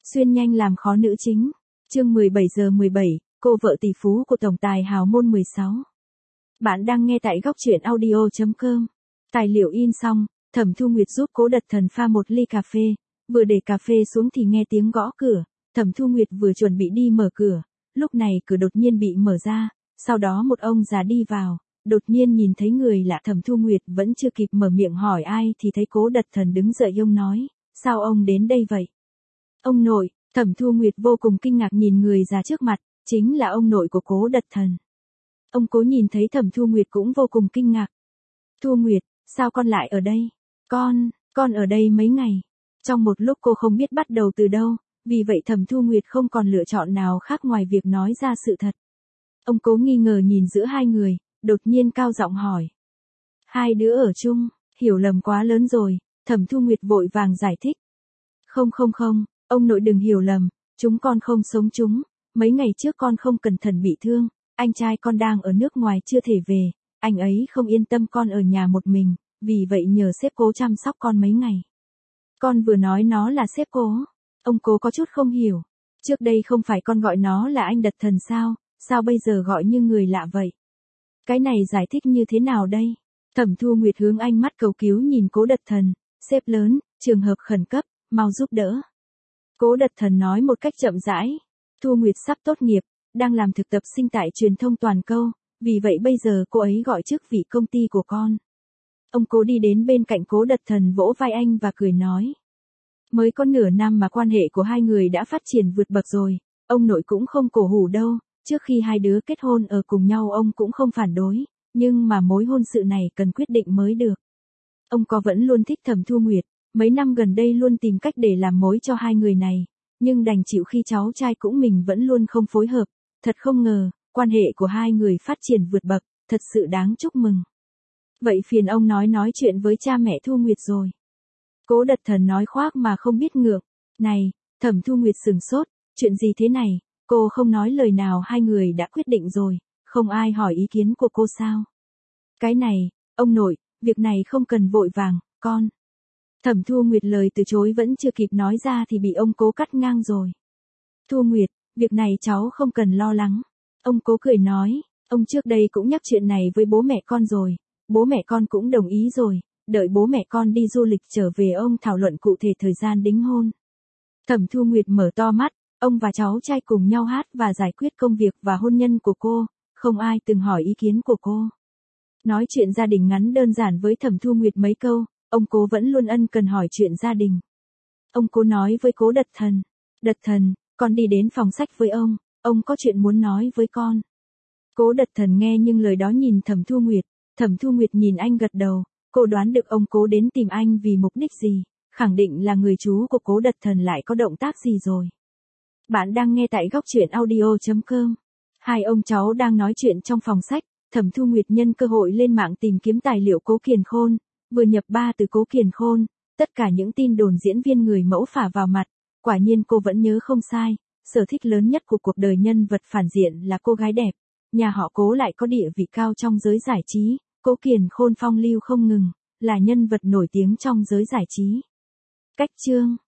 Xuyên nhanh làm khó nữ chính. Chương 17:17, cô vợ tỷ phú của tổng tài hào môn 16. Bạn đang nghe tại góc truyện audio.com. Tài liệu in xong, Thẩm Thu Nguyệt giúp Cố Đật Thần pha một ly cà phê, vừa để cà phê xuống thì nghe tiếng gõ cửa, Thẩm Thu Nguyệt vừa chuẩn bị đi mở cửa, lúc này cửa đột nhiên bị mở ra, sau đó một ông già đi vào, đột nhiên nhìn thấy người lạ. Thẩm Thu Nguyệt vẫn chưa kịp mở miệng hỏi ai thì thấy Cố Đật Thần đứng dậy. Ông nói, sao ông đến đây vậy? Ông nội. Thẩm Thu Nguyệt vô cùng kinh ngạc nhìn người già trước mặt, chính là ông nội của Cố Đật Thần. Ông Cố nhìn thấy Thẩm Thu Nguyệt cũng vô cùng kinh ngạc. Thu Nguyệt, sao con lại ở đây? Con ở đây mấy ngày. Trong một lúc cô không biết bắt đầu từ đâu, vì vậy Thẩm Thu Nguyệt không còn lựa chọn nào khác ngoài việc nói ra sự thật. Ông Cố nghi ngờ nhìn giữa hai người, đột nhiên cao giọng hỏi. Hai đứa ở chung, hiểu lầm quá lớn rồi, Thẩm Thu Nguyệt vội vàng giải thích. Không, ông nội đừng hiểu lầm, chúng con không sống chung, mấy ngày trước con không cẩn thận bị thương, anh trai con đang ở nước ngoài chưa thể về, anh ấy không yên tâm con ở nhà một mình, vì vậy nhờ sếp Cố chăm sóc con mấy ngày. Con vừa nói nó là sếp Cố, ông Cố có chút không hiểu, trước đây không phải con gọi nó là anh Đật Thần sao bây giờ gọi như người lạ vậy? Cái này giải thích như thế nào đây? Thẩm Thu Nguyệt hướng ánh mắt cầu cứu nhìn Cố Đật Thần, sếp lớn, trường hợp khẩn cấp, mau giúp đỡ. Cố Đật Thần nói một cách chậm rãi, Thu Nguyệt sắp tốt nghiệp, đang làm thực tập sinh tại truyền thông toàn câu, vì vậy bây giờ cô ấy gọi chức vị công ty của con. Ông Cố đi đến bên cạnh Cố Đật Thần vỗ vai anh và cười nói. Mới có nửa năm mà quan hệ của hai người đã phát triển vượt bậc rồi, ông nội cũng không cổ hủ đâu, trước khi hai đứa kết hôn ở cùng nhau ông cũng không phản đối, nhưng mà mối hôn sự này cần quyết định mới được. Ông có vẫn luôn thích Thẩm Thu Nguyệt, mấy năm gần đây luôn tìm cách để làm mối cho hai người này, nhưng đành chịu khi cháu trai cũng mình vẫn luôn không phối hợp, thật không ngờ, quan hệ của hai người phát triển vượt bậc, thật sự đáng chúc mừng. Vậy phiền ông nói chuyện với cha mẹ Thu Nguyệt rồi. Cố Đật Thần nói khoác mà không biết ngượng. Này, Thẩm Thu Nguyệt sừng sốt, chuyện gì thế này, cô không nói lời nào hai người đã quyết định rồi, không ai hỏi ý kiến của cô sao? Cái này, ông nội, việc này không cần vội vàng, con. Thẩm Thu Nguyệt lời từ chối vẫn chưa kịp nói ra thì bị ông Cố cắt ngang rồi. Thu Nguyệt, việc này cháu không cần lo lắng. Ông Cố cười nói, ông trước đây cũng nhắc chuyện này với bố mẹ con rồi, bố mẹ con cũng đồng ý rồi, đợi bố mẹ con đi du lịch trở về ông thảo luận cụ thể thời gian đính hôn. Thẩm Thu Nguyệt mở to mắt, ông và cháu trai cùng nhau hát và giải quyết công việc và hôn nhân của cô, không ai từng hỏi ý kiến của cô. Nói chuyện gia đình ngắn đơn giản với Thẩm Thu Nguyệt mấy câu, ông Cố vẫn luôn ân cần hỏi chuyện gia đình. Ông Cố nói với Cố Đật Thần, Đật Thần, con đi đến phòng sách với ông có chuyện muốn nói với con. Cố Đật Thần nghe nhưng lời đó nhìn Thẩm Thu Nguyệt nhìn anh gật đầu, cô đoán được ông Cố đến tìm anh vì mục đích gì, khẳng định là người chú của Cố Đật Thần lại có động tác gì rồi. Bạn đang nghe tại góc truyện audio.com. Hai ông cháu đang nói chuyện trong phòng sách, Thẩm Thu Nguyệt nhân cơ hội lên mạng tìm kiếm tài liệu Cố Kiền Khôn, vừa nhập 3 từ Cố Kiền Khôn, tất cả những tin đồn diễn viên người mẫu phả vào mặt, quả nhiên cô vẫn nhớ không sai, sở thích lớn nhất của cuộc đời nhân vật phản diện là cô gái đẹp, nhà họ Cố lại có địa vị cao trong giới giải trí, Cố Kiền Khôn phong lưu không ngừng, là nhân vật nổi tiếng trong giới giải trí. Cách chương